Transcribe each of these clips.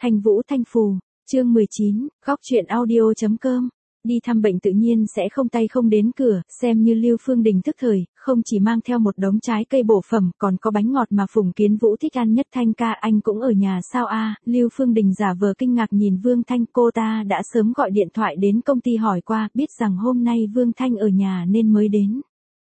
Thanh Vũ Thanh Phù, chương 19, góc truyện audio.com. Đi thăm bệnh tự nhiên sẽ không tay không đến cửa, xem như Lưu Phương Đình thức thời, không chỉ mang theo một đống trái cây bổ phẩm, còn có bánh ngọt mà Phùng Kiến Vũ thích ăn nhất. Thanh ca, anh cũng ở nhà sao a? Lưu Phương Đình giả vờ kinh ngạc nhìn Vương Thanh, cô ta đã sớm gọi điện thoại đến công ty hỏi qua, biết rằng hôm nay Vương Thanh ở nhà nên mới đến.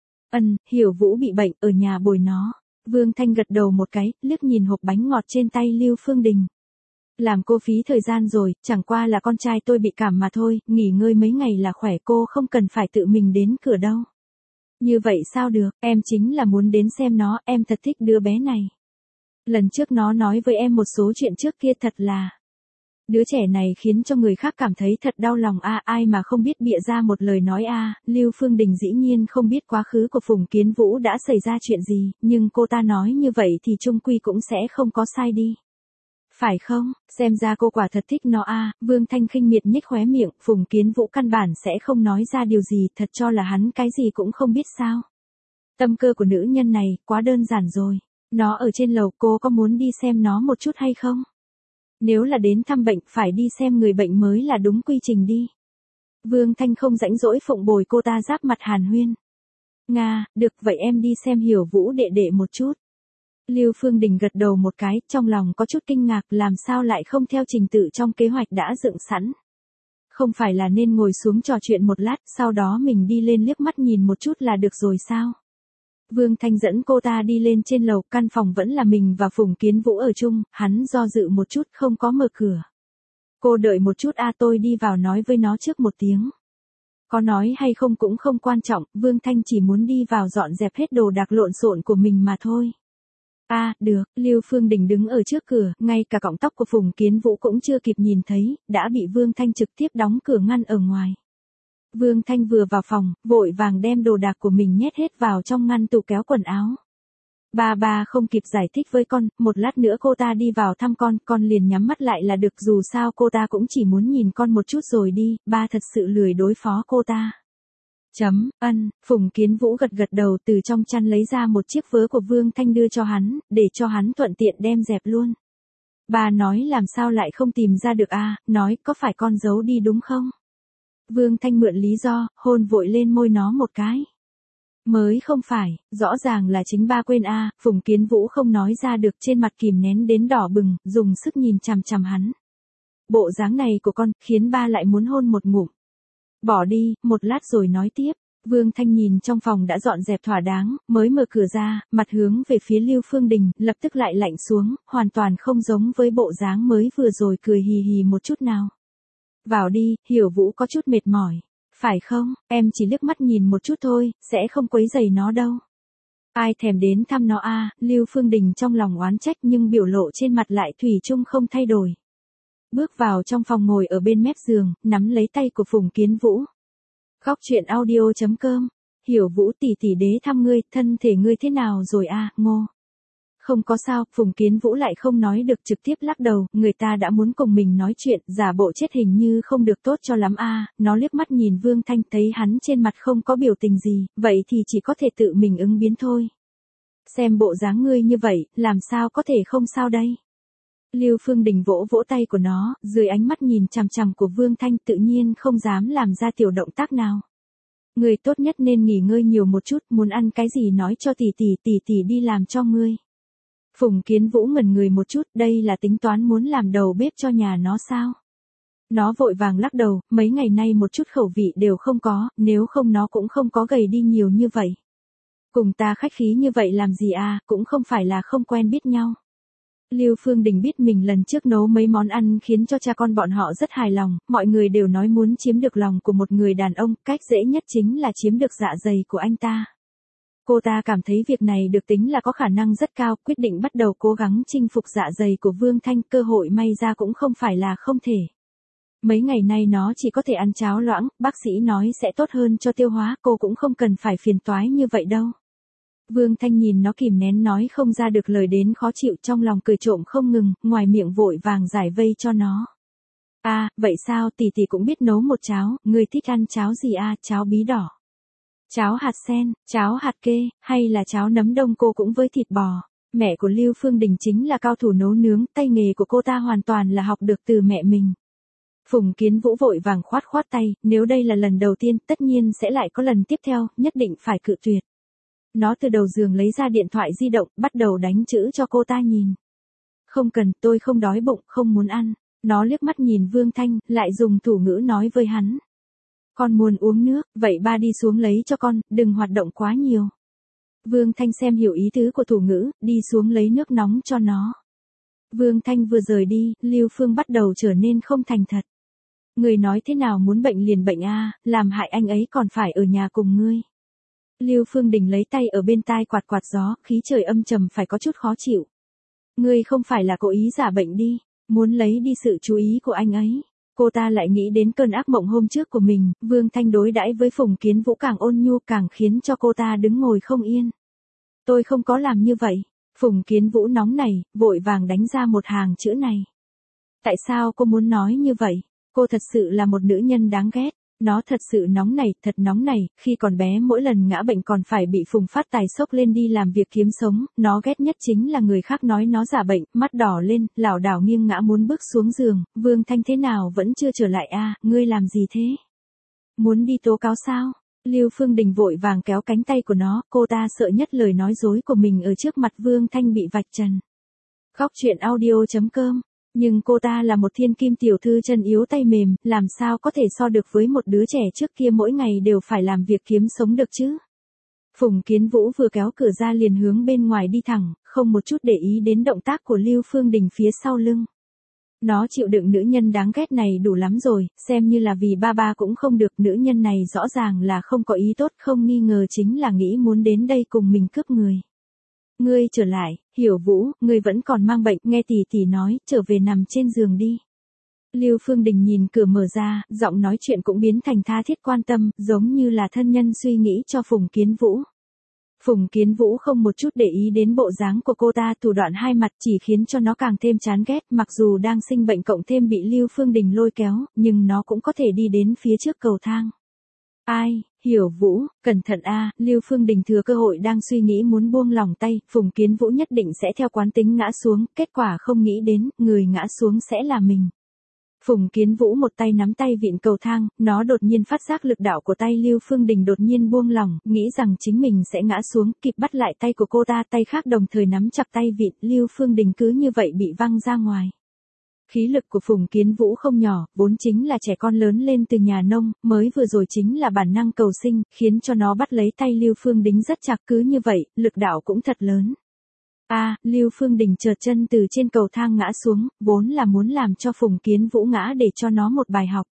Hiểu Vũ bị bệnh, ở nhà bồi nó. Vương Thanh gật đầu một cái, liếc nhìn hộp bánh ngọt trên tay Lưu Phương Đình. Làm cô phí thời gian rồi, chẳng qua là con trai tôi bị cảm mà thôi, nghỉ ngơi mấy ngày là khỏe, cô không cần phải tự mình đến cửa đâu. Như vậy sao được, em chính là muốn đến xem nó, em thật thích đứa bé này. Lần trước nó nói với em một số chuyện trước kia thật là... Đứa trẻ này khiến cho người khác cảm thấy thật đau lòng a, ai mà không biết bịa ra một lời nói a. Lưu Phương Đình dĩ nhiên không biết quá khứ của Phùng Kiến Vũ đã xảy ra chuyện gì, nhưng cô ta nói như vậy thì chung quy cũng sẽ không có sai đi. Phải không, xem ra cô quả thật thích nó a. Vương Thanh khinh miệt nhếch khóe miệng, Phùng Kiến Vũ căn bản sẽ không nói ra điều gì, thật cho là hắn cái gì cũng không biết sao. Tâm cơ của nữ nhân này, quá đơn giản rồi. Nó ở trên lầu, cô có muốn đi xem nó một chút hay không? Nếu là đến thăm bệnh, phải đi xem người bệnh mới là đúng quy trình đi. Vương Thanh không rãnh rỗi phụng bồi cô ta, giáp mặt hàn huyên. Nga, được, vậy em đi xem Hiểu Vũ đệ đệ một chút. Lưu Phương Đình gật đầu một cái, trong lòng có chút kinh ngạc, làm sao lại không theo trình tự trong kế hoạch đã dựng sẵn. Không phải là nên ngồi xuống trò chuyện một lát, sau đó mình đi lên liếc mắt nhìn một chút là được rồi sao? Vương Thanh dẫn cô ta đi lên trên lầu, căn phòng vẫn là mình và Phùng Kiến Vũ ở chung, hắn do dự một chút không có mở cửa. Cô đợi một chút a, tôi đi vào nói với nó trước một tiếng. Có nói hay không cũng không quan trọng, Vương Thanh chỉ muốn đi vào dọn dẹp hết đồ đạc lộn xộn của mình mà thôi. Được, Lưu Phương Đình đứng ở trước cửa, ngay cả cọng tóc của Phùng Kiến Vũ cũng chưa kịp nhìn thấy, đã bị Vương Thanh trực tiếp đóng cửa ngăn ở ngoài. Vương Thanh vừa vào phòng, vội vàng đem đồ đạc của mình nhét hết vào trong ngăn tủ kéo quần áo. Ba không kịp giải thích với con, một lát nữa cô ta đi vào thăm con liền nhắm mắt lại là được, dù sao cô ta cũng chỉ muốn nhìn con một chút rồi đi, ba thật sự lười đối phó cô ta. Phùng Kiến Vũ gật đầu, từ trong chăn lấy ra một chiếc vớ của Vương Thanh đưa cho hắn, để cho hắn thuận tiện đem dẹp luôn. Ba nói làm sao lại không tìm ra được nói có phải con giấu đi đúng không? Vương Thanh mượn lý do, hôn vội lên môi nó một cái. Mới không phải, rõ ràng là chính ba quên Phùng Kiến Vũ không nói ra được, trên mặt kìm nén đến đỏ bừng, dùng sức nhìn chằm chằm hắn. Bộ dáng này của con, khiến ba lại muốn hôn một ngụm. Bỏ đi, một lát rồi nói tiếp. Vương Thanh nhìn trong phòng đã dọn dẹp thỏa đáng, mới mở cửa ra, mặt hướng về phía Lưu Phương Đình, lập tức lại lạnh xuống, hoàn toàn không giống với bộ dáng mới vừa rồi cười hì hì một chút nào. Vào đi, Hiểu Vũ có chút mệt mỏi. Phải không, em chỉ liếc mắt nhìn một chút thôi, sẽ không quấy rầy nó đâu. Ai thèm đến thăm nó Lưu Phương Đình trong lòng oán trách nhưng biểu lộ trên mặt lại thủy chung không thay đổi. Bước vào trong phòng, ngồi ở bên mép giường, nắm lấy tay của Phùng Kiến Vũ. Góc truyện audio.com. Hiểu Vũ tỷ tỷ đế thăm ngươi, thân thể ngươi thế nào rồi Ngô? Không có sao, Phùng Kiến Vũ lại không nói được, trực tiếp lắc đầu, người ta đã muốn cùng mình nói chuyện, giả bộ chết hình như không được tốt cho lắm nó liếc mắt nhìn Vương Thanh, thấy hắn trên mặt không có biểu tình gì, vậy thì chỉ có thể tự mình ứng biến thôi. Xem bộ dáng ngươi như vậy, làm sao có thể không sao đây? Lưu Phương Đình vỗ vỗ tay của nó, dưới ánh mắt nhìn chằm chằm của Vương Thanh, tự nhiên không dám làm ra tiểu động tác nào. Ngươi tốt nhất nên nghỉ ngơi nhiều một chút, muốn ăn cái gì nói cho tỷ tỷ đi làm cho ngươi. Phùng Kiến Vũ ngẩn người một chút, đây là tính toán muốn làm đầu bếp cho nhà nó sao? Nó vội vàng lắc đầu, mấy ngày nay một chút khẩu vị đều không có, nếu không nó cũng không có gầy đi nhiều như vậy. Cùng ta khách khí như vậy làm gì cũng không phải là không quen biết nhau. Lưu Phương Đình biết mình lần trước nấu mấy món ăn khiến cho cha con bọn họ rất hài lòng, mọi người đều nói muốn chiếm được lòng của một người đàn ông, cách dễ nhất chính là chiếm được dạ dày của anh ta. Cô ta cảm thấy việc này được tính là có khả năng rất cao, quyết định bắt đầu cố gắng chinh phục dạ dày của Vương Thanh, cơ hội may ra cũng không phải là không thể. Mấy ngày nay nó chỉ có thể ăn cháo loãng, bác sĩ nói sẽ tốt hơn cho tiêu hóa, cô cũng không cần phải phiền toái như vậy đâu. Vương Thanh nhìn nó kìm nén nói không ra được lời đến khó chịu, trong lòng cười trộm không ngừng, ngoài miệng vội vàng giải vây cho nó. Vậy sao, tỷ tỷ cũng biết nấu một cháo, ngươi thích ăn cháo gì cháo bí đỏ, cháo hạt sen, cháo hạt kê, hay là cháo nấm đông cô cũng với thịt bò? Mẹ của Lưu Phương Đình chính là cao thủ nấu nướng, tay nghề của cô ta hoàn toàn là học được từ mẹ mình. Phùng Kiến Vũ vội vàng khoát khoát tay, nếu đây là lần đầu tiên, tất nhiên sẽ lại có lần tiếp theo, nhất định phải cự tuyệt. Nó từ đầu giường lấy ra điện thoại di động, bắt đầu đánh chữ cho cô ta nhìn. Không cần, tôi không đói bụng, không muốn ăn. Nó liếc mắt nhìn Vương Thanh, lại dùng thủ ngữ nói với hắn. Con muốn uống nước, vậy ba đi xuống lấy cho con, đừng hoạt động quá nhiều. Vương Thanh xem hiểu ý tứ của thủ ngữ, đi xuống lấy nước nóng cho nó. Vương Thanh vừa rời đi, Lưu Phương bắt đầu trở nên không thành thật. Người nói thế nào muốn bệnh liền bệnh a, làm hại anh ấy còn phải ở nhà cùng ngươi. Lưu Phương Đình lấy tay ở bên tai quạt quạt gió, khí trời âm trầm phải có chút khó chịu. Ngươi không phải là cố ý giả bệnh đi, muốn lấy đi sự chú ý của anh ấy. Cô ta lại nghĩ đến cơn ác mộng hôm trước của mình, Vương Thanh đối đãi với Phùng Kiến Vũ càng ôn nhu càng khiến cho cô ta đứng ngồi không yên. Tôi không có làm như vậy. Phùng Kiến Vũ nóng này, vội vàng đánh ra một hàng chữ này. Tại sao cô muốn nói như vậy? Cô thật sự là một nữ nhân đáng ghét. Nó thật sự nóng này, thật nóng này, khi còn bé mỗi lần ngã bệnh còn phải bị Phùng Phát Tài xốc lên đi làm việc kiếm sống, nó ghét nhất chính là người khác nói nó giả bệnh, mắt đỏ lên, lảo đảo nghiêng ngã muốn bước xuống giường, Vương Thanh thế nào vẫn chưa trở lại a, ngươi làm gì thế? Muốn đi tố cáo sao? Lưu Phương Đình vội vàng kéo cánh tay của nó, cô ta sợ nhất lời nói dối của mình ở trước mặt Vương Thanh bị vạch trần. Khóc chuyện audio.com. Nhưng cô ta là một thiên kim tiểu thư chân yếu tay mềm, làm sao có thể so được với một đứa trẻ trước kia mỗi ngày đều phải làm việc kiếm sống được chứ. Phùng Kiến Vũ vừa kéo cửa ra liền hướng bên ngoài đi thẳng, không một chút để ý đến động tác của Lưu Phương Đình phía sau lưng. Nó chịu đựng nữ nhân đáng ghét này đủ lắm rồi, xem như là vì ba cũng không được, nữ nhân này rõ ràng là không có ý tốt, không nghi ngờ chính là nghĩ muốn đến đây cùng mình cướp người. Ngươi trở lại, Hiểu Vũ, ngươi vẫn còn mang bệnh, nghe tỷ tỷ nói, trở về nằm trên giường đi. Lưu Phương Đình nhìn cửa mở ra, giọng nói chuyện cũng biến thành tha thiết quan tâm, giống như là thân nhân suy nghĩ cho Phùng Kiến Vũ. Phùng Kiến Vũ không một chút để ý đến bộ dáng của cô ta, thủ đoạn hai mặt chỉ khiến cho nó càng thêm chán ghét, mặc dù đang sinh bệnh cộng thêm bị Lưu Phương Đình lôi kéo, nhưng nó cũng có thể đi đến phía trước cầu thang. Ai, Hiểu Vũ, cẩn thận a, Lưu Phương Đình thừa cơ hội đang suy nghĩ muốn buông lỏng tay, Phùng Kiến Vũ nhất định sẽ theo quán tính ngã xuống, kết quả không nghĩ đến, người ngã xuống sẽ là mình. Phùng Kiến Vũ một tay nắm tay vịn cầu thang, nó đột nhiên phát giác lực đạo của tay Lưu Phương Đình đột nhiên buông lỏng, nghĩ rằng chính mình sẽ ngã xuống, kịp bắt lại tay của cô ta, tay khác đồng thời nắm chặt tay vịn, Lưu Phương Đình cứ như vậy bị văng ra ngoài. Khí lực của Phùng Kiến Vũ không nhỏ, vốn chính là trẻ con lớn lên từ nhà nông, mới vừa rồi chính là bản năng cầu sinh, khiến cho nó bắt lấy tay Lưu Phương Đình rất chặt, cứ như vậy, lực đạo cũng thật lớn. Lưu Phương Đình trượt chân từ trên cầu thang ngã xuống, vốn là muốn làm cho Phùng Kiến Vũ ngã để cho nó một bài học.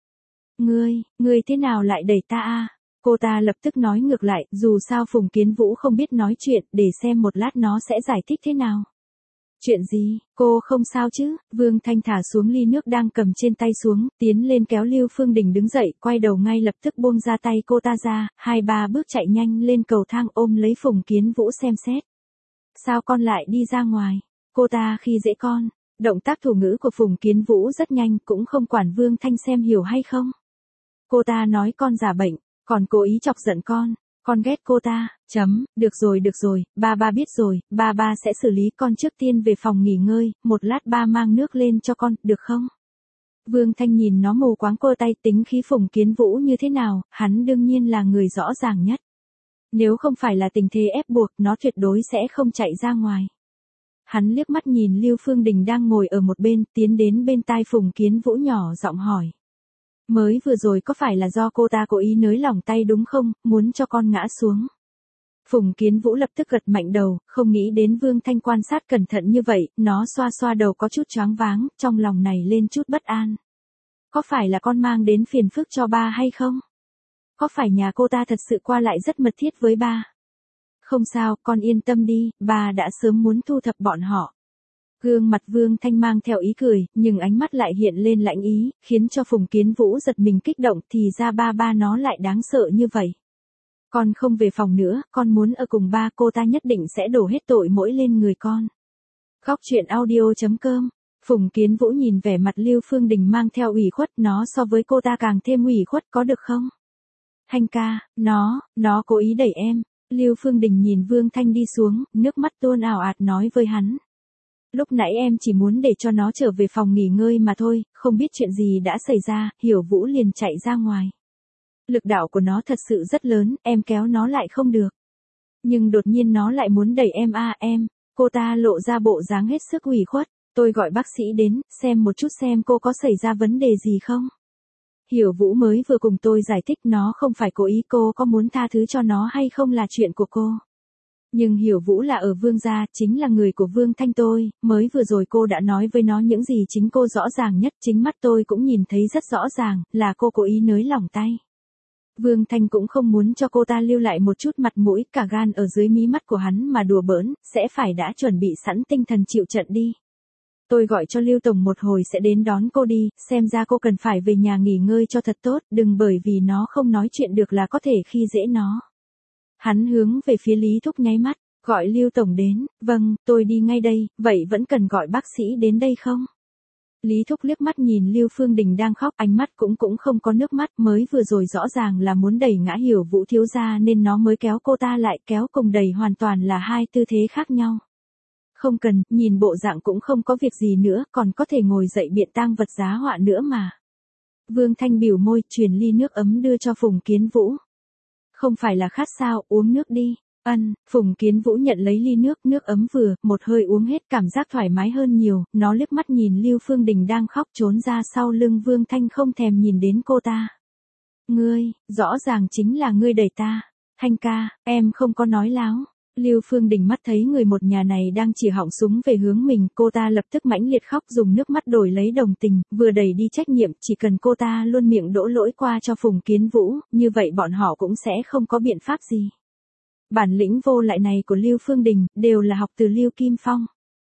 Ngươi thế nào lại đẩy ta? Cô ta lập tức nói ngược lại, dù sao Phùng Kiến Vũ không biết nói chuyện, để xem một lát nó sẽ giải thích thế nào. Chuyện gì, cô không sao chứ? Vương Thanh thả xuống ly nước đang cầm trên tay xuống, tiến lên kéo Lưu Phương Đình đứng dậy, quay đầu ngay lập tức buông ra tay cô ta ra, 2-3 bước chạy nhanh lên cầu thang ôm lấy Phùng Kiến Vũ xem xét. Sao con lại đi ra ngoài? Cô ta khi dễ con. Động tác thủ ngữ của Phùng Kiến Vũ rất nhanh, cũng không quản Vương Thanh xem hiểu hay không. Cô ta nói con giả bệnh, còn cố ý chọc giận con ghét cô ta, được rồi, ba biết rồi, ba sẽ xử lý, con trước tiên về phòng nghỉ ngơi, một lát ba mang nước lên cho con, được không? Vương Thanh nhìn nó mù quáng cô tay, tính khí Phùng Kiến Vũ như thế nào, hắn đương nhiên là người rõ ràng nhất. Nếu không phải là tình thế ép buộc, nó tuyệt đối sẽ không chạy ra ngoài. Hắn liếc mắt nhìn Lưu Phương Đình đang ngồi ở một bên, tiến đến bên tai Phùng Kiến Vũ nhỏ giọng hỏi. Mới vừa rồi có phải là do cô ta cố ý nới lỏng tay đúng không, muốn cho con ngã xuống? Phùng Kiến Vũ lập tức gật mạnh đầu, không nghĩ đến Vương Thanh quan sát cẩn thận như vậy, nó xoa xoa đầu có chút choáng váng, trong lòng này lên chút bất an. Có phải là con mang đến phiền phức cho ba hay không? Có phải nhà cô ta thật sự qua lại rất mật thiết với ba? Không sao, con yên tâm đi, ba đã sớm muốn thu thập bọn họ. Gương mặt Vương Thanh mang theo ý cười, nhưng ánh mắt lại hiện lên lạnh ý, khiến cho Phùng Kiến Vũ giật mình kích động, thì ra ba nó lại đáng sợ như vậy. Con không về phòng nữa, con muốn ở cùng ba, cô ta nhất định sẽ đổ hết tội lỗi lên người con. Khóc chuyện audio.com. Phùng Kiến Vũ nhìn vẻ mặt Lưu Phương Đình mang theo ủy khuất, nó so với cô ta càng thêm ủy khuất, có được không? Thanh ca, nó cố ý đẩy em. Lưu Phương Đình nhìn Vương Thanh đi xuống, nước mắt tuôn ào ạt nói với hắn. Lúc nãy em chỉ muốn để cho nó trở về phòng nghỉ ngơi mà thôi, không biết chuyện gì đã xảy ra, Hiểu Vũ liền chạy ra ngoài. Lực đạo của nó thật sự rất lớn, em kéo nó lại không được. Nhưng đột nhiên nó lại muốn đẩy em em. Cô ta lộ ra bộ dáng hết sức ủy khuất. Tôi gọi bác sĩ đến, xem một chút xem cô có xảy ra vấn đề gì không. Hiểu Vũ mới vừa cùng tôi giải thích nó không phải cố ý, cô có muốn tha thứ cho nó hay không là chuyện của cô. Nhưng Hiểu Vũ là ở Vương gia, chính là người của Vương Thanh tôi, mới vừa rồi cô đã nói với nó những gì chính cô rõ ràng nhất, chính mắt tôi cũng nhìn thấy rất rõ ràng, là cô cố ý nới lỏng tay. Vương Thanh cũng không muốn cho cô ta lưu lại một chút mặt mũi, cả gan ở dưới mí mắt của hắn mà đùa bỡn, sẽ phải đã chuẩn bị sẵn tinh thần chịu trận đi. Tôi gọi cho Lưu Tổng một hồi sẽ đến đón cô đi, xem ra cô cần phải về nhà nghỉ ngơi cho thật tốt, đừng bởi vì nó không nói chuyện được là có thể khi dễ nó. Hắn hướng về phía Lý Thúc nháy mắt, gọi Lưu Tổng đến, vâng, tôi đi ngay đây, vậy vẫn cần gọi bác sĩ đến đây không? Lý Thúc liếc mắt nhìn Lưu Phương Đình đang khóc, ánh mắt cũng không có nước mắt, mới vừa rồi rõ ràng là muốn đẩy ngã Hiểu Vũ thiếu gia nên nó mới kéo cô ta lại, kéo cùng đẩy hoàn toàn là hai tư thế khác nhau. Không cần, nhìn bộ dạng cũng không có việc gì nữa, còn có thể ngồi dậy biện tang vật giá họa nữa mà. Vương Thanh biểu môi, truyền ly nước ấm đưa cho Phùng Kiến Vũ. Không phải là khát sao, uống nước đi. Phùng Kiến Vũ nhận lấy ly nước ấm vừa, một hơi uống hết, cảm giác thoải mái hơn nhiều, nó liếc mắt nhìn Lưu Phương Đình đang khóc trốn ra sau lưng Vương Thanh không thèm nhìn đến cô ta. Ngươi, rõ ràng chính là ngươi đẩy ta. Thanh ca, em không có nói láo. Lưu Phương Đình mắt thấy người một nhà này đang chỉ họng súng về hướng mình, cô ta lập tức mãnh liệt khóc dùng nước mắt đổi lấy đồng tình, vừa đẩy đi trách nhiệm, chỉ cần cô ta luôn miệng đổ lỗi qua cho Phùng Kiến Vũ, như vậy bọn họ cũng sẽ không có biện pháp gì. Bản lĩnh vô lại này của Lưu Phương Đình, đều là học từ Lưu Kim Phong.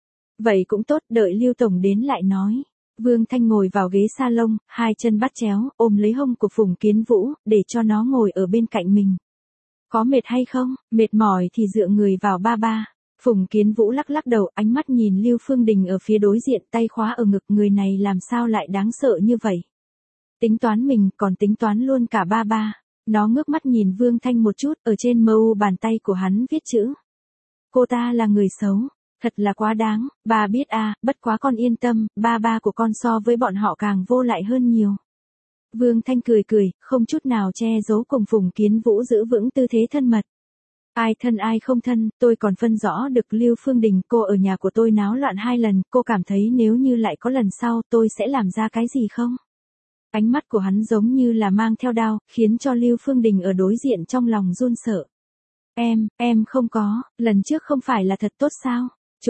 Vậy cũng tốt, đợi Lưu Tổng đến lại nói. Vương Thanh ngồi vào ghế salon, hai chân bắt chéo, ôm lấy hông của Phùng Kiến Vũ, để cho nó ngồi ở bên cạnh mình. Có mệt hay không? Mệt mỏi thì dựa người vào ba. Phùng Kiến Vũ lắc lắc đầu, ánh mắt nhìn Lưu Phương Đình ở phía đối diện, tay khóa ở ngực, người này làm sao lại đáng sợ như vậy. Tính toán mình, còn tính toán luôn cả ba. Nó ngước mắt nhìn Vương Thanh một chút, ở trên mu bàn tay của hắn viết chữ. Cô ta là người xấu, thật là quá đáng, bà biết bất quá con yên tâm, ba của con so với bọn họ càng vô lại hơn nhiều. Vương Thanh cười, không chút nào che giấu cùng Phùng Kiến Vũ giữ vững tư thế thân mật. Ai thân ai không thân, tôi còn phân rõ được. Lưu Phương Đình, cô ở nhà của tôi náo loạn 2 lần, cô cảm thấy nếu như lại có lần sau tôi sẽ làm ra cái gì không? Ánh mắt của hắn giống như là mang theo đao, khiến cho Lưu Phương Đình ở đối diện trong lòng run sợ. Em không có, lần trước không phải là thật tốt sao?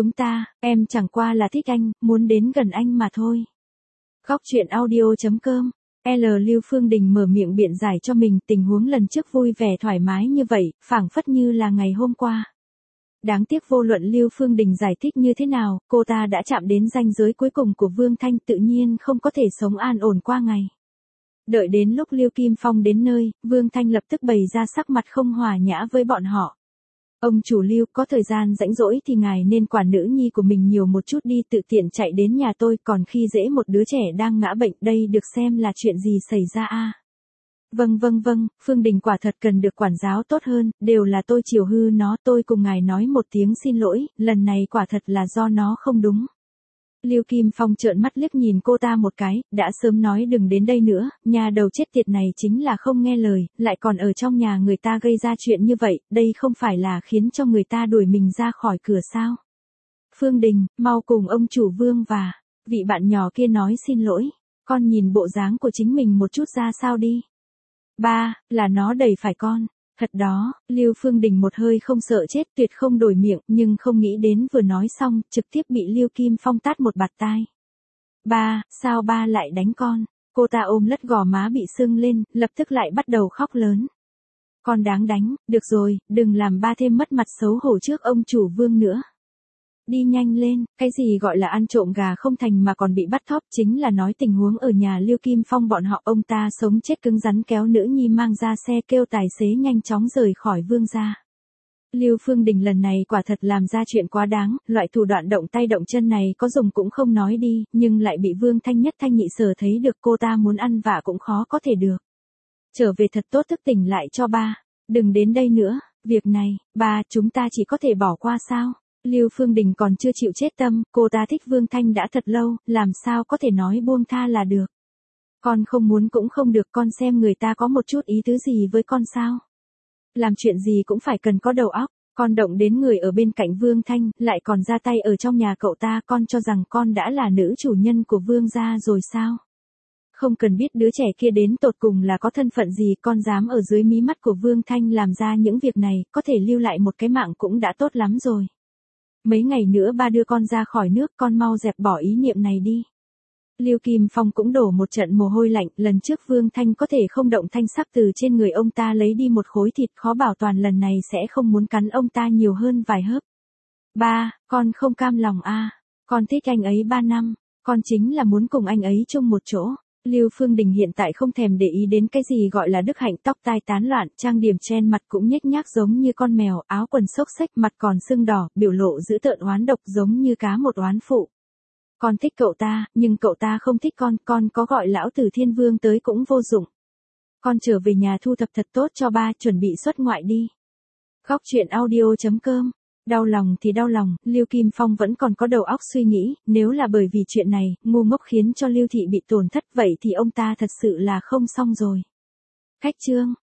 Em chẳng qua là thích anh, muốn đến gần anh mà thôi. Góc truyện audio.com. Lưu Phương Đình mở miệng biện giải cho mình, tình huống lần trước vui vẻ thoải mái như vậy, phảng phất như là ngày hôm qua. Đáng tiếc vô luận Lưu Phương Đình giải thích như thế nào, cô ta đã chạm đến ranh giới cuối cùng của Vương Thanh, tự nhiên không có thể sống an ổn qua ngày. Đợi đến lúc Lưu Kim Phong đến nơi, Vương Thanh lập tức bày ra sắc mặt không hòa nhã với bọn họ. Ông chủ Lưu, có thời gian rảnh rỗi thì ngài nên quản nữ nhi của mình nhiều một chút đi, tự tiện chạy đến nhà tôi, còn khi dễ một đứa trẻ đang ngã bệnh, đây được xem là chuyện gì xảy ra Vâng, Phương Đình quả thật cần được quản giáo tốt hơn, đều là tôi chiều hư nó, tôi cùng ngài nói một tiếng xin lỗi, lần này quả thật là do nó không đúng. Lưu Kim Phong trợn mắt liếc nhìn cô ta một cái, đã sớm nói đừng đến đây nữa, nhà đầu chết tiệt này chính là không nghe lời, lại còn ở trong nhà người ta gây ra chuyện như vậy, đây không phải là khiến cho người ta đuổi mình ra khỏi cửa sao. Phương Đình, mau cùng ông chủ Vương và vị bạn nhỏ kia nói xin lỗi, con nhìn bộ dáng của chính mình một chút ra sao đi. Ba, là nó đẩy phải con. Thật đó, Lưu Phương Đình một hơi không sợ chết, tuyệt không đổi miệng, nhưng không nghĩ đến vừa nói xong, trực tiếp bị Lưu Kim Phong tát một bạt tai. Ba, sao ba lại đánh con? Cô ta ôm lất gò má bị sưng lên, lập tức lại bắt đầu khóc lớn. Con đáng đánh, được rồi, đừng làm ba thêm mất mặt xấu hổ trước ông chủ Vương nữa. Đi nhanh lên, cái gì gọi là ăn trộm gà không thành mà còn bị bắt thóp, chính là nói tình huống ở nhà Lưu Kim Phong bọn họ, ông ta sống chết cứng rắn kéo nữ nhi mang ra xe kêu tài xế nhanh chóng rời khỏi Vương gia. Lưu Phương Đình lần này quả thật làm ra chuyện quá đáng, loại thủ đoạn động tay động chân này có dùng cũng không nói đi, nhưng lại bị Vương Thanh nhất thanh nhị sở thấy được, cô ta muốn ăn vạ cũng khó có thể được. Trở về thật tốt, thức tỉnh lại cho ba, đừng đến đây nữa. Việc này, ba, chúng ta chỉ có thể bỏ qua sao? Lưu Phương Đình còn chưa chịu chết tâm, cô ta thích Vương Thanh đã thật lâu, làm sao có thể nói buông tha là được. Con không muốn cũng không được, con xem người ta có một chút ý tứ gì với con sao? Làm chuyện gì cũng phải cần có đầu óc, con động đến người ở bên cạnh Vương Thanh, lại còn ra tay ở trong nhà cậu ta, con cho rằng con đã là nữ chủ nhân của Vương gia rồi sao? Không cần biết đứa trẻ kia đến tột cùng là có thân phận gì, con dám ở dưới mí mắt của Vương Thanh làm ra những việc này, có thể lưu lại một cái mạng cũng đã tốt lắm rồi. Mấy ngày nữa ba đưa con ra khỏi nước, con mau dẹp bỏ ý niệm này đi. Lưu Kim Phong cũng đổ một trận mồ hôi lạnh, lần trước Vương Thanh có thể không động thanh sắc từ trên người ông ta lấy đi một khối thịt, khó bảo toàn lần này sẽ không muốn cắn ông ta nhiều hơn vài hớp. Ba, con không cam lòng a, con thích anh ấy 3 năm, con chính là muốn cùng anh ấy chung một chỗ. Lưu Phương Đình hiện tại không thèm để ý đến cái gì gọi là đức hạnh, tóc tai tán loạn, trang điểm chen mặt cũng nhếch nhác giống như con mèo, áo quần xốc xếch, mặt còn sưng đỏ, biểu lộ dữ tợn oán độc giống như cá một oán phụ. Con thích cậu ta, nhưng cậu ta không thích con có gọi lão tử Thiên Vương tới cũng vô dụng. Con trở về nhà thu thập thật tốt cho ba, chuẩn bị xuất ngoại đi. Góc truyện audio.com. Đau lòng thì đau lòng, Lưu Kim Phong vẫn còn có đầu óc suy nghĩ, nếu là bởi vì chuyện này, ngu ngốc khiến cho Lưu Thị bị tổn thất, vậy thì ông ta thật sự là không xong rồi. Khách chương.